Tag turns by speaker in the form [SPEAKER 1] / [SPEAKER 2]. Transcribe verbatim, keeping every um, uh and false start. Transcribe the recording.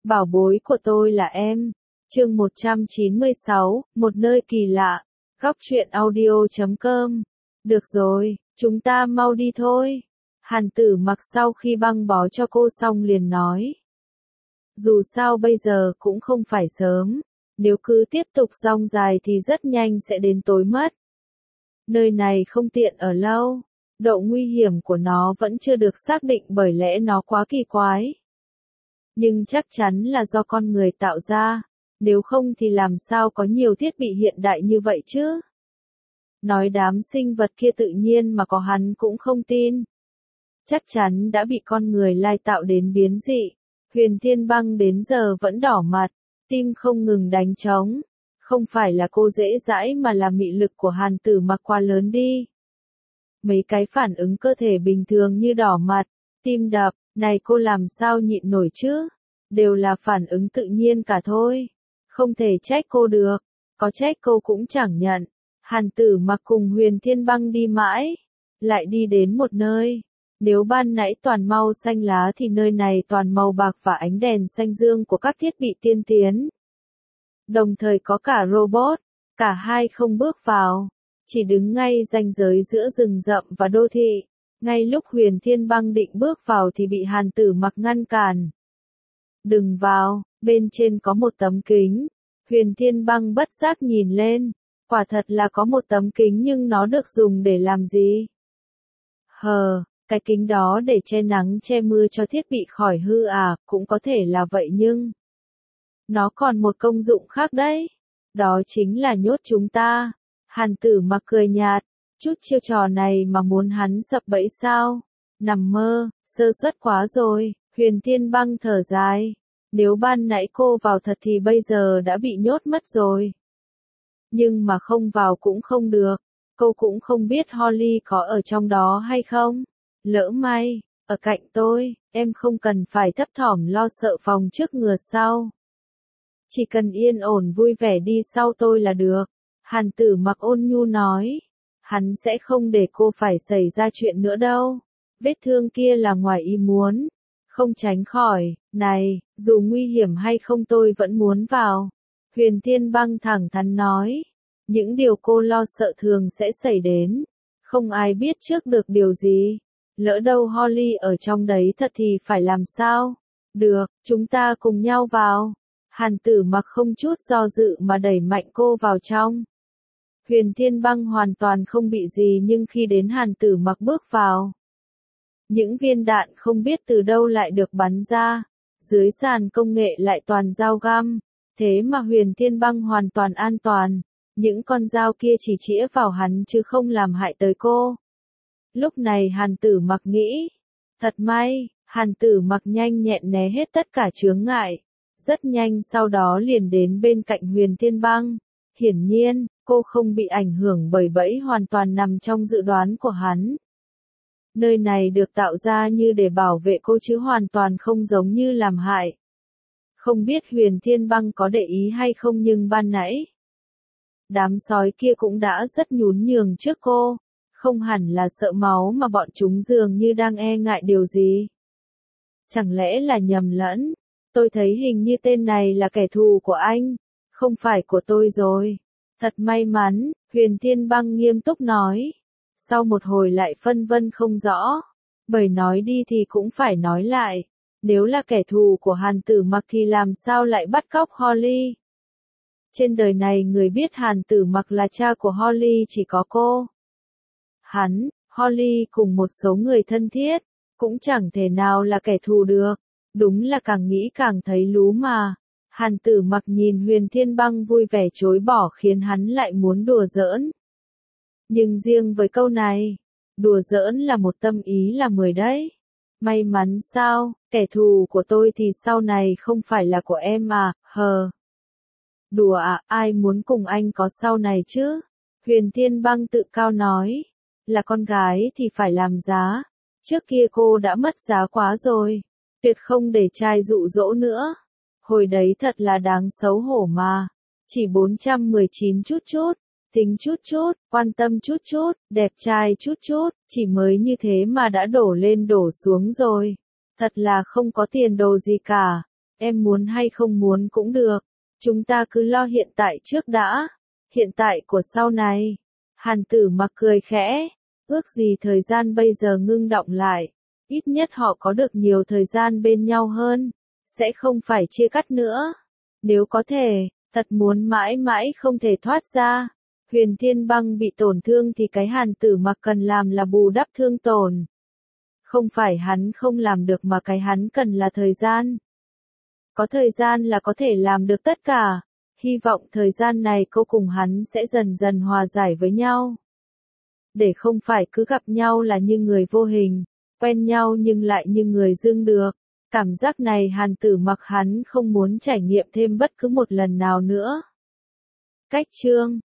[SPEAKER 1] Bảo bối của tôi là em. Chương một trăm chín mươi sáu, một nơi kỳ lạ. Góc truyện audio chấm com. Được rồi, chúng ta mau đi thôi. Hàn Tử Mặc sau khi băng bó cho cô xong liền nói. Dù sao bây giờ cũng không phải sớm, nếu cứ tiếp tục dong dài thì rất nhanh sẽ đến tối mất. Nơi này không tiện ở lâu, độ nguy hiểm của nó vẫn chưa được xác định bởi lẽ nó quá kỳ quái. Nhưng chắc chắn là do con người tạo ra, nếu không thì làm sao có nhiều thiết bị hiện đại như vậy chứ? Nói đám sinh vật kia tự nhiên mà có hắn cũng không tin. Chắc chắn đã bị con người lai tạo đến biến dị. Huyền Thiên Băng đến giờ vẫn đỏ mặt, tim không ngừng đánh trống. Không phải là cô dễ dãi mà là mị lực của Hàn Tử Mặc quá lớn đi. Mấy cái phản ứng cơ thể bình thường như đỏ mặt, tim đập, này cô làm sao nhịn nổi chứ? Đều là phản ứng tự nhiên cả thôi. Không thể trách cô được, có trách cô cũng chẳng nhận. Hàn Tử Mặc cùng Huyền Thiên Băng đi mãi, lại đi đến một nơi. Nếu ban nãy toàn màu xanh lá thì nơi này toàn màu bạc và ánh đèn xanh dương của các thiết bị tiên tiến. Đồng thời có cả robot, cả hai không bước vào, chỉ đứng ngay ranh giới giữa rừng rậm và đô thị. Ngay lúc Huyền Thiên Băng định bước vào thì bị Hàn Tử Mặc ngăn cản. Đừng vào, bên trên có một tấm kính. Huyền Thiên Băng bất giác nhìn lên, quả thật là có một tấm kính nhưng nó được dùng để làm gì? Hờ, cái kính đó để che nắng che mưa cho thiết bị khỏi hư à, cũng có thể là vậy nhưng nó còn một công dụng khác đấy. Đó chính là nhốt chúng ta. Hàn Tử Mặc cười nhạt, chút chiêu trò này mà muốn hắn sập bẫy sao? Nằm mơ, sơ suất quá rồi. Huyền Thiên Băng thở dài. Nếu ban nãy cô vào thật thì bây giờ đã bị nhốt mất rồi. Nhưng mà không vào cũng không được. Cô cũng không biết Holly có ở trong đó hay không. Lỡ may, ở cạnh tôi, em không cần phải thấp thỏm lo sợ phòng trước ngừa sau. Chỉ cần yên ổn vui vẻ đi sau tôi là được. Hàn Tử Mặc ôn nhu nói. Hắn sẽ không để cô phải xảy ra chuyện nữa đâu. Vết thương kia là ngoài ý muốn. Không tránh khỏi, này, dù nguy hiểm hay không tôi vẫn muốn vào. Huyền Thiên Băng thẳng thắn nói. Những điều cô lo sợ thường sẽ xảy đến. Không ai biết trước được điều gì. Lỡ đâu Holly ở trong đấy thật thì phải làm sao? Được, chúng ta cùng nhau vào. Hàn Tử Mặc không chút do dự mà đẩy mạnh cô vào trong. Huyền Thiên Băng hoàn toàn không bị gì nhưng khi đến Hàn Tử Mặc bước vào, những viên đạn không biết từ đâu lại được bắn ra, dưới sàn công nghệ lại toàn dao găm, thế mà Huyền Thiên Băng hoàn toàn an toàn, những con dao kia chỉ chĩa vào hắn chứ không làm hại tới cô. Lúc này Hàn Tử Mặc nghĩ, thật may, Hàn Tử Mặc nhanh nhẹn né hết tất cả chướng ngại, rất nhanh sau đó liền đến bên cạnh Huyền Thiên Băng. Hiển nhiên, cô không bị ảnh hưởng bởi bẫy hoàn toàn nằm trong dự đoán của hắn. Nơi này được tạo ra như để bảo vệ cô chứ hoàn toàn không giống như làm hại. Không biết Huyền Thiên Băng có để ý hay không nhưng ban nãy, đám sói kia cũng đã rất nhún nhường trước cô. Không hẳn là sợ máu mà bọn chúng dường như đang e ngại điều gì. Chẳng lẽ là nhầm lẫn? Tôi thấy hình như tên này là kẻ thù của anh, không phải của tôi rồi. Thật may mắn, Huyền Thiên Băng nghiêm túc nói. Sau một hồi lại phân vân không rõ. Bởi nói đi thì cũng phải nói lại. Nếu là kẻ thù của Hàn Tử Mặc thì làm sao lại bắt cóc Holly? Trên đời này người biết Hàn Tử Mặc là cha của Holly chỉ có cô. Hắn, Holly cùng một số người thân thiết, cũng chẳng thể nào là kẻ thù được. Đúng là càng nghĩ càng thấy lú mà. Hàn Tử Mặc nhìn Huyền Thiên Băng vui vẻ chối bỏ khiến hắn lại muốn đùa giỡn. Nhưng riêng với câu này, đùa giỡn là một tâm ý là mười đấy. May mắn sao, kẻ thù của tôi thì sau này không phải là của em à, hờ. Đùa à, ai muốn cùng anh có sau này chứ? Huyền Thiên Băng tự cao nói, là con gái thì phải làm giá. Trước kia cô đã mất giá quá rồi, tuyệt không để trai dụ dỗ nữa. Hồi đấy thật là đáng xấu hổ mà. Chỉ bốn trăm mười chín chút chút, tính chút chút, quan tâm chút chút, đẹp trai chút chút, chỉ mới như thế mà đã đổ lên đổ xuống rồi. Thật là không có tiền đồ gì cả. Em muốn hay không muốn cũng được. Chúng ta cứ lo hiện tại trước đã. Hiện tại của sau này. Hàn Tử Mặc cười khẽ. Ước gì thời gian bây giờ ngưng đọng lại. Ít nhất họ có được nhiều thời gian bên nhau hơn. Sẽ không phải chia cắt nữa. Nếu có thể, thật muốn mãi mãi không thể thoát ra. Huyền Thiên Băng bị tổn thương thì cái Hàn Tử Mặc cần làm là bù đắp thương tổn. Không phải hắn không làm được mà cái hắn cần là thời gian. Có thời gian là có thể làm được tất cả. Hy vọng thời gian này cô cùng hắn sẽ dần dần hòa giải với nhau. Để không phải cứ gặp nhau là như người vô hình, quen nhau nhưng lại như người dưng được. Cảm giác này Hàn Tử Mặc hắn không muốn trải nghiệm thêm bất cứ một lần nào nữa. Cách chương